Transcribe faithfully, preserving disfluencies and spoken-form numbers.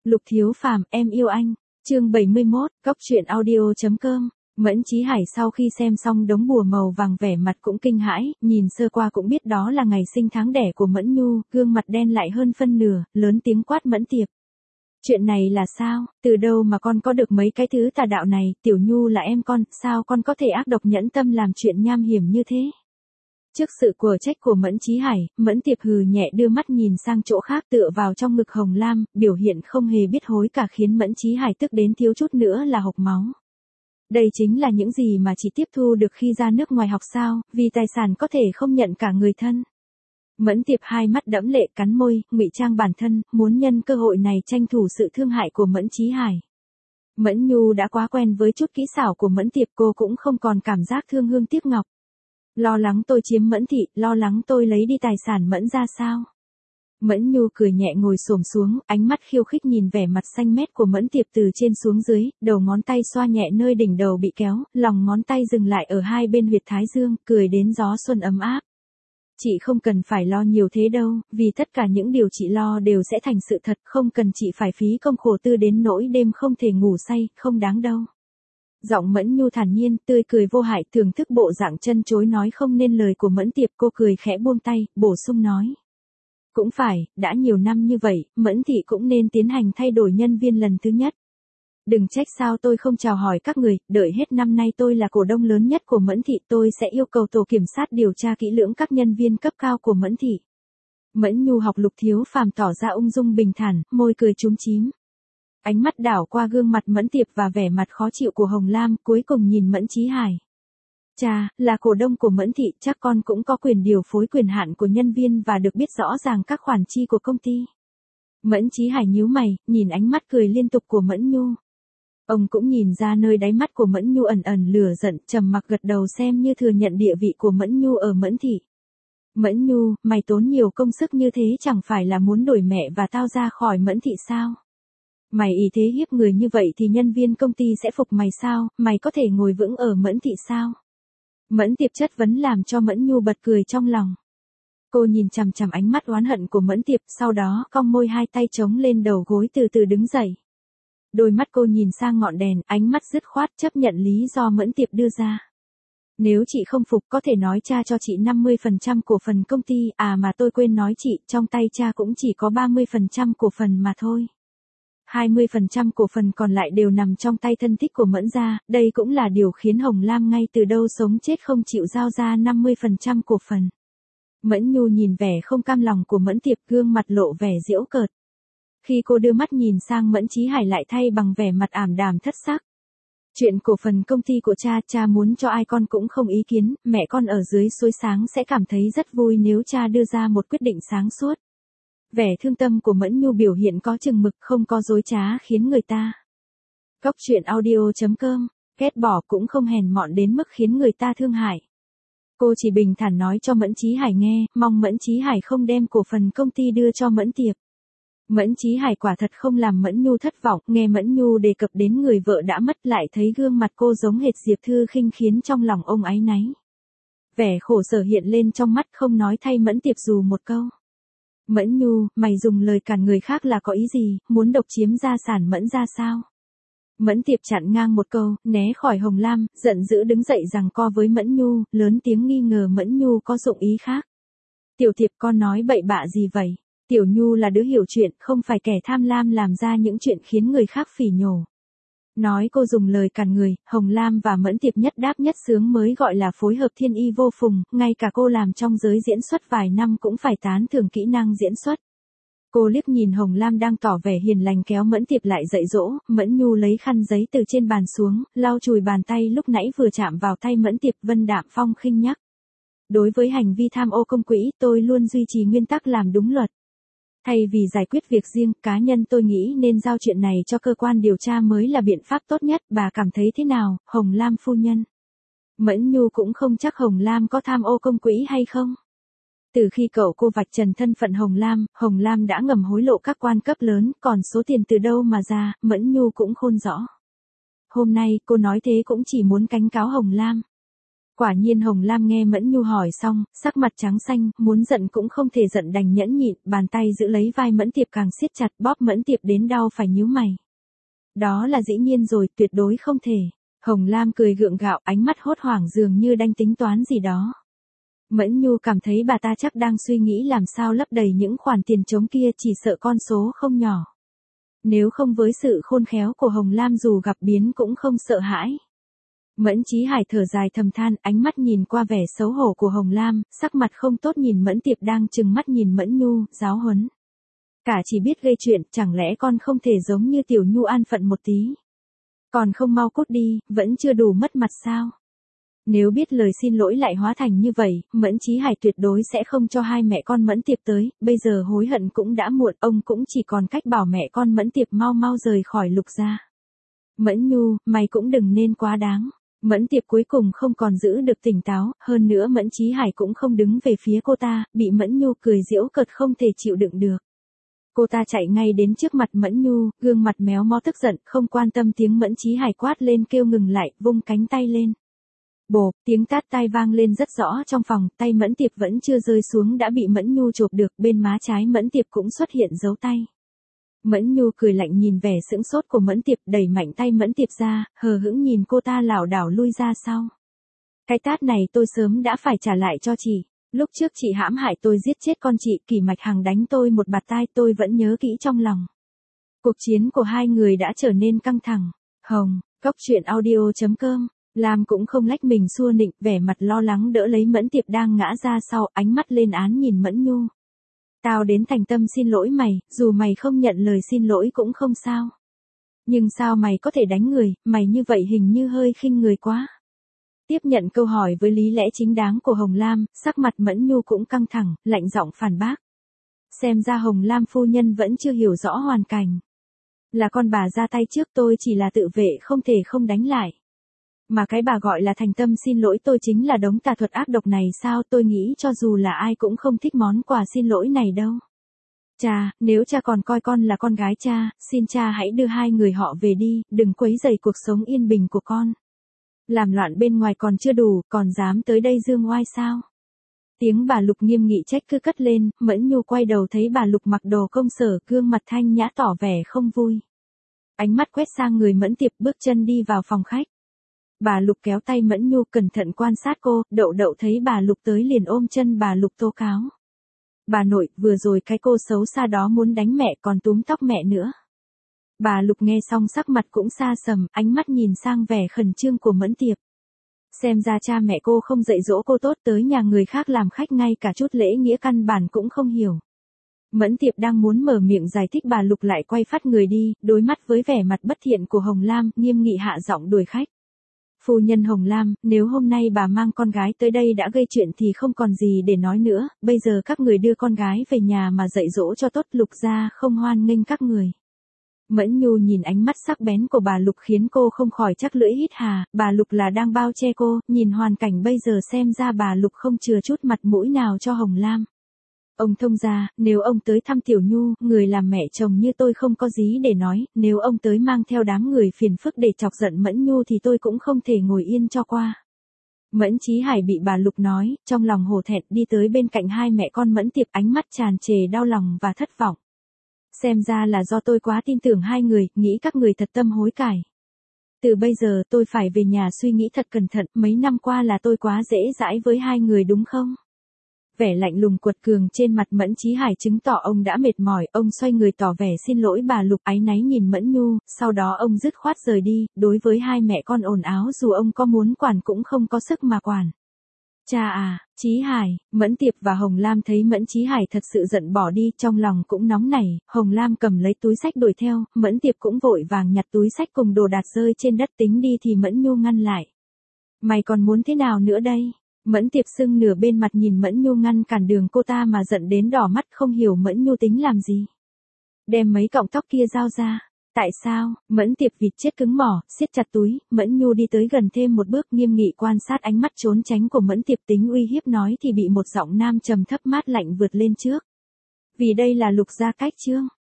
Lục Thiếu Phàm, em yêu anh. Chương bảy mươi mốt, Cóc truyện audio chấm com. Mẫn Chí Hải sau khi xem xong đống bùa màu vàng vẻ mặt cũng kinh hãi, nhìn sơ qua cũng biết đó là ngày sinh tháng đẻ của Mẫn Nhu, gương mặt đen lại hơn phân nửa, lớn tiếng quát Mẫn Tiệp. Chuyện này là sao, từ đâu mà con có được mấy cái thứ tà đạo này, Tiểu Nhu là em con, sao con có thể ác độc nhẫn tâm làm chuyện nham hiểm như thế? Trước sự của trách của Mẫn Chí Hải, Mẫn Tiệp hừ nhẹ đưa mắt nhìn sang chỗ khác tựa vào trong ngực Hồng Lam, biểu hiện không hề biết hối cả khiến Mẫn Chí Hải tức đến thiếu chút nữa là hộc máu. Đây chính là những gì mà chị tiếp thu được khi ra nước ngoài học sao, vì tài sản có thể không nhận cả người thân. Mẫn Tiệp hai mắt đẫm lệ cắn môi, ngụy trang bản thân, muốn nhân cơ hội này tranh thủ sự thương hại của Mẫn Chí Hải. Mẫn Nhu đã quá quen với chút kỹ xảo của Mẫn Tiệp, cô cũng không còn cảm giác thương hương tiếc ngọc. Lo lắng tôi chiếm Mẫn thị, lo lắng tôi lấy đi tài sản Mẫn ra sao? Mẫn Nhu cười nhẹ ngồi xổm xuống, ánh mắt khiêu khích nhìn vẻ mặt xanh mét của Mẫn Tiệp từ trên xuống dưới, đầu ngón tay xoa nhẹ nơi đỉnh đầu bị kéo, lòng ngón tay dừng lại ở hai bên huyệt thái dương, cười đến gió xuân ấm áp. Chị không cần phải lo nhiều thế đâu, vì tất cả những điều chị lo đều sẽ thành sự thật, không cần chị phải phí công khổ tư đến nỗi đêm không thể ngủ say, không đáng đâu. Giọng Mẫn Nhu thản nhiên, tươi cười vô hại, thưởng thức bộ dạng chân chối nói không nên lời của Mẫn Tiệp, cô cười khẽ buông tay, bổ sung nói. Cũng phải, đã nhiều năm như vậy, Mẫn thị cũng nên tiến hành thay đổi nhân viên lần thứ nhất. Đừng trách sao tôi không chào hỏi các người, đợi hết năm nay tôi là cổ đông lớn nhất của Mẫn thị, tôi sẽ yêu cầu tổ kiểm sát điều tra kỹ lưỡng các nhân viên cấp cao của Mẫn thị. Mẫn Nhu học Lục Thiếu Phàm tỏ ra ung dung bình thản, môi cười chúm chím. Ánh mắt đảo qua gương mặt Mẫn Tiệp và vẻ mặt khó chịu của Hồng Lam, cuối cùng nhìn Mẫn Chí Hải. Chà, là cổ đông của Mẫn thị, chắc con cũng có quyền điều phối quyền hạn của nhân viên và được biết rõ ràng các khoản chi của công ty. Mẫn Chí Hải nhíu mày, nhìn ánh mắt cười liên tục của Mẫn Nhu. Ông cũng nhìn ra nơi đáy mắt của Mẫn Nhu ẩn ẩn lửa giận, trầm mặc gật đầu xem như thừa nhận địa vị của Mẫn Nhu ở Mẫn thị. Mẫn Nhu, mày tốn nhiều công sức như thế chẳng phải là muốn đuổi mẹ và tao ra khỏi Mẫn thị sao? Mày ý thế hiếp người như vậy thì nhân viên công ty sẽ phục mày sao, mày có thể ngồi vững ở Mẫn thị sao? Mẫn Tiệp chất vấn làm cho Mẫn Nhu bật cười trong lòng. Cô nhìn chằm chằm ánh mắt oán hận của Mẫn Tiệp, sau đó cong môi hai tay chống lên đầu gối từ từ đứng dậy. Đôi mắt cô nhìn sang ngọn đèn, ánh mắt dứt khoát chấp nhận lý do Mẫn Tiệp đưa ra. Nếu chị không phục có thể nói cha cho chị năm mươi phần trăm cổ phần công ty, à mà tôi quên nói chị, trong tay cha cũng chỉ có ba mươi phần trăm cổ phần mà thôi. hai mươi phần trăm cổ phần còn lại đều nằm trong tay thân thích của Mẫn gia, đây cũng là điều khiến Hồng Lam ngay từ đâu sống chết không chịu giao ra năm mươi phần trăm cổ phần. Mẫn Nhu nhìn vẻ không cam lòng của Mẫn Tiệp, gương mặt lộ vẻ giễu cợt. Khi cô đưa mắt nhìn sang Mẫn Chí Hải lại thay bằng vẻ mặt ảm đạm thất sắc. Chuyện cổ phần công ty của cha, cha muốn cho ai con cũng không ý kiến, mẹ con ở dưới suối sáng sẽ cảm thấy rất vui nếu cha đưa ra một quyết định sáng suốt. Vẻ thương tâm của Mẫn Nhu biểu hiện có chừng mực, không có dối trá khiến người ta. Cóc truyện audio chấm com, ghét bỏ cũng không hèn mọn đến mức khiến người ta thương hại. Cô chỉ bình thản nói cho Mẫn Chí Hải nghe, mong Mẫn Chí Hải không đem cổ phần công ty đưa cho Mẫn Tiệp. Mẫn Chí Hải quả thật không làm Mẫn Nhu thất vọng, nghe Mẫn Nhu đề cập đến người vợ đã mất lại thấy gương mặt cô giống hệt Diệp Thư Khinh khiến trong lòng ông áy náy. Vẻ khổ sở hiện lên trong mắt, không nói thay Mẫn Tiệp dù một câu. Mẫn Nhu, mày dùng lời cản người khác là có ý gì, muốn độc chiếm gia sản Mẫn ra sao? Mẫn Tiệp chặn ngang một câu, né khỏi Hồng Lam, giận dữ đứng dậy giằng co với Mẫn Nhu, lớn tiếng nghi ngờ Mẫn Nhu có dụng ý khác. Tiểu Tiệp con nói bậy bạ gì vậy? Tiểu Nhu là đứa hiểu chuyện, không phải kẻ tham lam làm ra những chuyện khiến người khác phỉ nhổ. Nói cô dùng lời cản người, Hồng Lam và Mẫn Tiệp nhất đáp nhất sướng mới gọi là phối hợp thiên y vô phùng, ngay cả cô làm trong giới diễn xuất vài năm cũng phải tán thưởng kỹ năng diễn xuất. Cô liếc nhìn Hồng Lam đang tỏ vẻ hiền lành kéo Mẫn Tiệp lại dạy dỗ, Mẫn Nhu lấy khăn giấy từ trên bàn xuống, lau chùi bàn tay lúc nãy vừa chạm vào tay Mẫn Tiệp, vân đạm phong khinh nhắc. Đối với hành vi tham ô công quỹ, tôi luôn duy trì nguyên tắc làm đúng luật. Thay vì giải quyết việc riêng, cá nhân tôi nghĩ nên giao chuyện này cho cơ quan điều tra mới là biện pháp tốt nhất, bà cảm thấy thế nào, Hồng Lam phu nhân? Mẫn Nhu cũng không chắc Hồng Lam có tham ô công quỹ hay không. Từ khi cậu cô vạch trần thân phận Hồng Lam, Hồng Lam đã ngầm hối lộ các quan cấp lớn, còn số tiền từ đâu mà ra, Mẫn Nhu cũng khôn rõ. Hôm nay cô nói thế cũng chỉ muốn cánh cáo Hồng Lam. Quả nhiên Hồng Lam nghe Mẫn Nhu hỏi xong, sắc mặt trắng xanh, muốn giận cũng không thể giận đành nhẫn nhịn, bàn tay giữ lấy vai Mẫn Tiệp càng siết chặt, bóp Mẫn Tiệp đến đau phải nhíu mày. Đó là dĩ nhiên rồi, tuyệt đối không thể. Hồng Lam cười gượng gạo, ánh mắt hốt hoảng dường như đang tính toán gì đó. Mẫn Nhu cảm thấy bà ta chắc đang suy nghĩ làm sao lấp đầy những khoản tiền trống kia, chỉ sợ con số không nhỏ. Nếu không với sự khôn khéo của Hồng Lam dù gặp biến cũng không sợ hãi. Mẫn Chí Hải thở dài thầm than, ánh mắt nhìn qua vẻ xấu hổ của Hồng Lam, sắc mặt không tốt nhìn Mẫn Tiệp đang trừng mắt nhìn Mẫn Nhu, giáo huấn. Cả chỉ biết gây chuyện, chẳng lẽ con không thể giống như Tiểu Nhu an phận một tí. Còn không mau cút đi, vẫn chưa đủ mất mặt sao. Nếu biết lời xin lỗi lại hóa thành như vậy, Mẫn Chí Hải tuyệt đối sẽ không cho hai mẹ con Mẫn Tiệp tới, bây giờ hối hận cũng đã muộn, ông cũng chỉ còn cách bảo mẹ con Mẫn Tiệp mau mau rời khỏi Lục gia. Mẫn Nhu, mày cũng đừng nên quá đáng. Mẫn Tiệp cuối cùng không còn giữ được tỉnh táo, hơn nữa Mẫn Chí Hải cũng không đứng về phía cô ta, bị Mẫn Nhu cười giễu cợt không thể chịu đựng được. Cô ta chạy ngay đến trước mặt Mẫn Nhu, gương mặt méo mó tức giận, không quan tâm tiếng Mẫn Chí Hải quát lên kêu ngừng lại, vung cánh tay lên. Bộp, tiếng tát tai vang lên rất rõ trong phòng, tay Mẫn Tiệp vẫn chưa rơi xuống đã bị Mẫn Nhu chộp được, bên má trái Mẫn Tiệp cũng xuất hiện dấu tay. Mẫn Nhu cười lạnh nhìn vẻ sững sốt của Mẫn Tiệp, đẩy mạnh tay Mẫn Tiệp ra, hờ hững nhìn cô ta lảo đảo lui ra sau. Cái tát này tôi sớm đã phải trả lại cho chị. Lúc trước chị hãm hại tôi giết chết con chị, Kỷ Mạch Hằng đánh tôi một bạt tai, tôi vẫn nhớ kỹ trong lòng. Cuộc chiến của hai người đã trở nên căng thẳng. Hồng, Cốc Truyện Audio chấm com. Lam cũng không lách mình xua nịnh, vẻ mặt lo lắng đỡ lấy Mẫn Tiệp đang ngã ra sau, ánh mắt lên án nhìn Mẫn Nhu. Tao đến thành tâm xin lỗi mày, dù mày không nhận lời xin lỗi cũng không sao. Nhưng sao mày có thể đánh người, mày như vậy hình như hơi khinh người quá. Tiếp nhận câu hỏi với lý lẽ chính đáng của Hồng Lam, sắc mặt Mẫn Nhu cũng căng thẳng, lạnh giọng phản bác. Xem ra Hồng Lam phu nhân vẫn chưa hiểu rõ hoàn cảnh. Là con bà ra tay trước, tôi chỉ là tự vệ không thể không đánh lại. Mà cái bà gọi là thành tâm xin lỗi tôi chính là đống tà thuật ác độc này sao, tôi nghĩ cho dù là ai cũng không thích món quà xin lỗi này đâu. Cha, nếu cha còn coi con là con gái cha, xin cha hãy đưa hai người họ về đi, đừng quấy rầy cuộc sống yên bình của con. Làm loạn bên ngoài còn chưa đủ, còn dám tới đây dương oai sao? Tiếng bà Lục nghiêm nghị trách cứ cất lên, Mẫn Nhu quay đầu thấy bà Lục mặc đồ công sở, gương mặt thanh nhã tỏ vẻ không vui. Ánh mắt quét sang người Mẫn Tiệp, bước chân đi vào phòng khách. Bà Lục kéo tay Mẫn Nhu cẩn thận quan sát cô, Đậu Đậu thấy bà Lục tới liền ôm chân bà Lục tố cáo. Bà nội, vừa rồi cái cô xấu xa đó muốn đánh mẹ còn túm tóc mẹ nữa. Bà Lục nghe xong sắc mặt cũng xa sầm, ánh mắt nhìn sang vẻ khẩn trương của Mẫn Tiệp. Xem ra cha mẹ cô không dạy dỗ cô tốt, tới nhà người khác làm khách ngay cả chút lễ nghĩa căn bản cũng không hiểu. Mẫn Tiệp đang muốn mở miệng giải thích, bà Lục lại quay phát người đi, đối mắt với vẻ mặt bất thiện của Hồng Lam, nghiêm nghị hạ giọng đuổi khách. Phu nhân Hồng Lam, nếu hôm nay bà mang con gái tới đây đã gây chuyện thì không còn gì để nói nữa, bây giờ các người đưa con gái về nhà mà dạy dỗ cho tốt, Lục gia không hoan nghênh các người. Mẫn Nhu nhìn ánh mắt sắc bén của bà Lục khiến cô không khỏi chắc lưỡi hít hà, bà Lục là đang bao che cô, nhìn hoàn cảnh bây giờ xem ra bà Lục không chừa chút mặt mũi nào cho Hồng Lam. Ông thông gia, nếu ông tới thăm Tiểu Nhu, người làm mẹ chồng như tôi không có gì để nói, nếu ông tới mang theo đám người phiền phức để chọc giận Mẫn Nhu thì tôi cũng không thể ngồi yên cho qua. Mẫn Chí Hải bị bà Lục nói, trong lòng hổ thẹn đi tới bên cạnh hai mẹ con Mẫn Tiệp, ánh mắt tràn trề đau lòng và thất vọng. Xem ra là do tôi quá tin tưởng hai người, nghĩ các người thật tâm hối cải. Từ bây giờ tôi phải về nhà suy nghĩ thật cẩn thận, mấy năm qua là tôi quá dễ dãi với hai người đúng không? Vẻ lạnh lùng quật cường trên mặt Mẫn Chí Hải chứng tỏ ông đã mệt mỏi, ông xoay người tỏ vẻ xin lỗi bà Lục, áy náy nhìn Mẫn Nhu, sau đó ông dứt khoát rời đi, đối với hai mẹ con ồn áo dù ông có muốn quản cũng không có sức mà quản. Cha à, Chí Hải, Mẫn Tiệp và Hồng Lam thấy Mẫn Chí Hải thật sự giận bỏ đi, trong lòng cũng nóng nảy, Hồng Lam cầm lấy túi xách đuổi theo, Mẫn Tiệp cũng vội vàng nhặt túi xách cùng đồ đạc rơi trên đất tính đi thì Mẫn Nhu ngăn lại. Mày còn muốn thế nào nữa đây? Mẫn Tiệp sưng nửa bên mặt nhìn Mẫn Nhu ngăn cản đường cô ta mà giận đến đỏ mắt, không hiểu Mẫn Nhu tính làm gì. Đem mấy cọng tóc kia giao ra. Tại sao? Mẫn Tiệp vịt chết cứng mỏ, siết chặt túi, Mẫn Nhu đi tới gần thêm một bước, nghiêm nghị quan sát ánh mắt trốn tránh của Mẫn Tiệp, tính uy hiếp nói thì bị một giọng nam trầm thấp mát lạnh vượt lên trước. Vì đây là Lục gia cách chương.